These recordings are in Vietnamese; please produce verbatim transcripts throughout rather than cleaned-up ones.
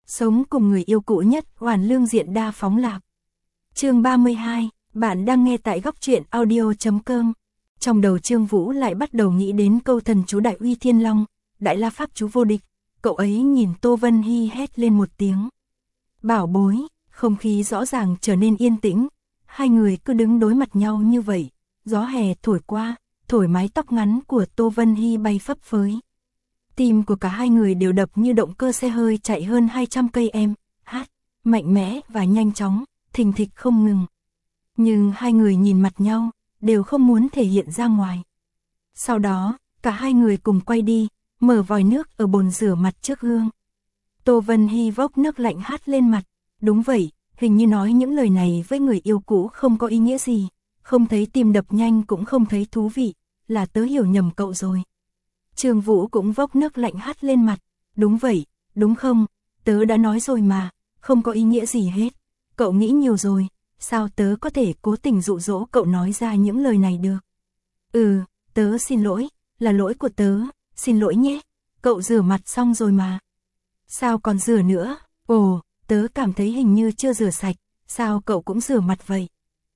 Sống cùng người yêu cũ nhất, hoàn lương diện đa phóng lạc. Chương ba mươi hai, bạn đang nghe tại góc truyện audio chấm com. Trong đầu Trương Vũ lại bắt đầu nghĩ đến câu thần chú Đại Uy Thiên Long, Đại La Pháp chú vô địch. Cậu ấy nhìn Tô Vân Hy hét lên một tiếng. Bảo bối, không khí rõ ràng trở nên yên tĩnh. Hai người cứ đứng đối mặt nhau như vậy. Gió hè thổi qua, thổi mái tóc ngắn của Tô Vân Hy bay phấp phới. Tim của cả hai người đều đập như động cơ xe hơi chạy hơn hai trăm cây em, hát, mạnh mẽ và nhanh chóng, thình thịch không ngừng. Nhưng hai người nhìn mặt nhau, đều không muốn thể hiện ra ngoài. Sau đó, cả hai người cùng quay đi, mở vòi nước ở bồn rửa mặt trước gương. Tô Vân Hy vốc nước lạnh hát lên mặt, đúng vậy, hình như nói những lời này với người yêu cũ không có ý nghĩa gì, không thấy tim đập nhanh cũng không thấy thú vị, là tớ hiểu nhầm cậu rồi. Trương Vũ cũng vốc nước lạnh hắt lên mặt, đúng vậy, đúng không, tớ đã nói rồi mà, không có ý nghĩa gì hết, cậu nghĩ nhiều rồi, sao tớ có thể cố tình dụ dỗ cậu nói ra những lời này được. Ừ, tớ xin lỗi, là lỗi của tớ, xin lỗi nhé, cậu rửa mặt xong rồi mà. Sao còn rửa nữa, ồ, tớ cảm thấy hình như chưa rửa sạch, sao cậu cũng rửa mặt vậy?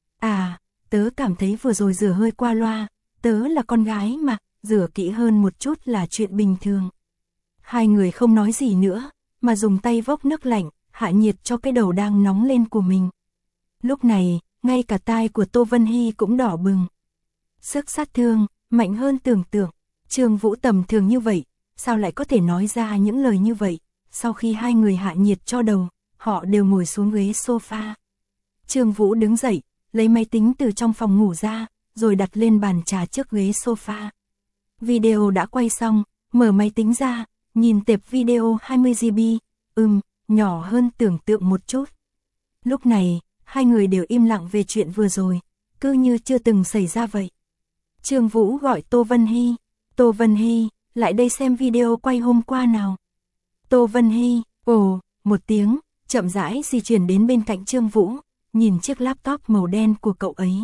À, tớ cảm thấy vừa rồi rửa hơi qua loa, tớ là con gái mà. Rửa kỹ hơn một chút là chuyện bình thường. Hai người không nói gì nữa, mà dùng tay vốc nước lạnh, hạ nhiệt cho cái đầu đang nóng lên của mình. Lúc này, ngay cả tai của Tô Vân Hy cũng đỏ bừng. Sức sát thương, mạnh hơn tưởng tượng. Trương Vũ tầm thường như vậy, sao lại có thể nói ra những lời như vậy? Sau khi hai người hạ nhiệt cho đầu, họ đều ngồi xuống ghế sofa. Trương Vũ đứng dậy, lấy máy tính từ trong phòng ngủ ra, rồi đặt lên bàn trà trước ghế sofa. Video đã quay xong, mở máy tính ra, nhìn tệp video hai mươi gi bi, ừm, nhỏ hơn tưởng tượng một chút. Lúc này, hai người đều im lặng về chuyện vừa rồi, cứ như chưa từng xảy ra vậy. Trương Vũ gọi Tô Vân Hy, Tô Vân Hy, lại đây xem video quay hôm qua nào. Tô Vân Hy, ồ, một tiếng, chậm rãi di chuyển đến bên cạnh Trương Vũ, nhìn chiếc laptop màu đen của cậu ấy.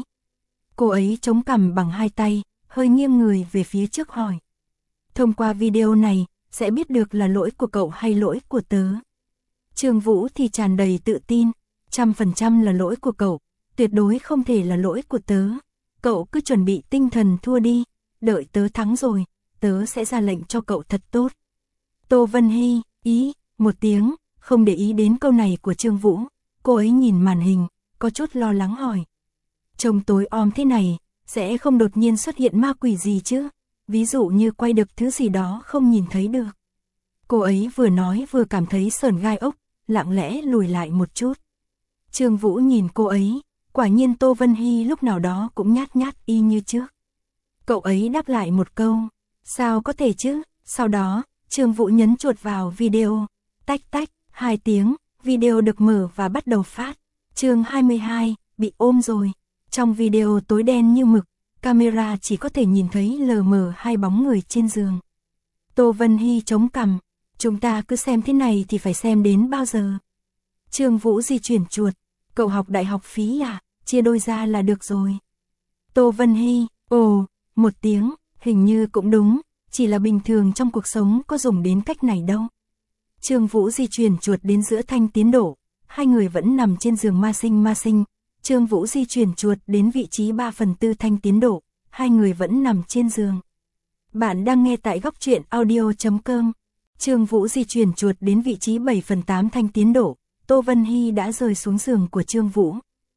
Cô ấy chống cằm bằng hai tay, hơi nghiêng người về phía trước hỏi. Thông qua video này, sẽ biết được là lỗi của cậu hay lỗi của tớ. Trương Vũ thì tràn đầy tự tin, trăm phần trăm là lỗi của cậu, tuyệt đối không thể là lỗi của tớ. Cậu cứ chuẩn bị tinh thần thua đi, đợi tớ thắng rồi, tớ sẽ ra lệnh cho cậu thật tốt. Tô Vân Hy, ý, một tiếng, không để ý đến câu này của Trương Vũ, cô ấy nhìn màn hình, có chút lo lắng hỏi. Trông tối om thế này, sẽ không đột nhiên xuất hiện ma quỷ gì chứ, ví dụ như quay được thứ gì đó không nhìn thấy được. Cô ấy vừa nói vừa cảm thấy sởn gai ốc, lặng lẽ lùi lại một chút. Trương Vũ nhìn cô ấy, quả nhiên Tô Vân Hy lúc nào đó cũng nhát nhát y như trước. Cậu ấy đáp lại một câu, sao có thể chứ, sau đó, Trương Vũ nhấn chuột vào video, tách tách, hai tiếng, video được mở và bắt đầu phát. Chương hai mươi hai, bị ôm rồi. Trong video tối đen như mực, camera chỉ có thể nhìn thấy lờ mờ hai bóng người trên giường. Tô Vân Hy chống cằm, chúng ta cứ xem thế này thì phải xem đến bao giờ? Trương Vũ di chuyển chuột, cậu học đại học phí à, chia đôi ra là được rồi. Tô Vân Hy, ồ, một tiếng, hình như cũng đúng, chỉ là bình thường trong cuộc sống có dùng đến cách này đâu. Trương Vũ di chuyển chuột đến giữa thanh tiến độ, hai người vẫn nằm trên giường ma sinh ma sinh. Trương Vũ di chuyển chuột đến vị trí ba phần tư thanh tiến độ, hai người vẫn nằm trên giường. Bạn đang nghe tại góc truyện audio chấm com. Trương Vũ di chuyển chuột đến vị trí bảy phần tám thanh tiến độ, Tô Vân Hy đã rơi xuống giường của Trương Vũ.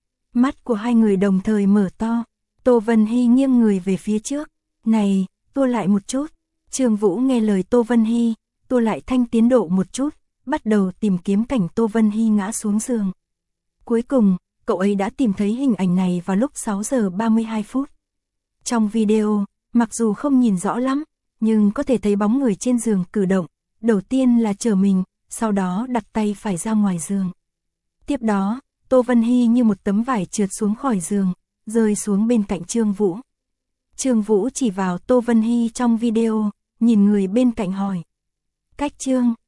Mắt của hai người đồng thời mở to, Tô Vân Hy nghiêng người về phía trước. Này, tua lại một chút. Trương Vũ nghe lời Tô Vân Hy, tua lại thanh tiến độ một chút, bắt đầu tìm kiếm cảnh Tô Vân Hy ngã xuống giường. Cuối cùng, cậu ấy đã tìm thấy hình ảnh này vào lúc sáu giờ ba mươi hai phút. Trong video, mặc dù không nhìn rõ lắm, nhưng có thể thấy bóng người trên giường cử động. Đầu tiên là trở mình, sau đó đặt tay phải ra ngoài giường. Tiếp đó, Tô Vân Hy như một tấm vải trượt xuống khỏi giường, rơi xuống bên cạnh Trương Vũ. Trương Vũ chỉ vào Tô Vân Hy trong video, nhìn người bên cạnh hỏi. Cách Trương,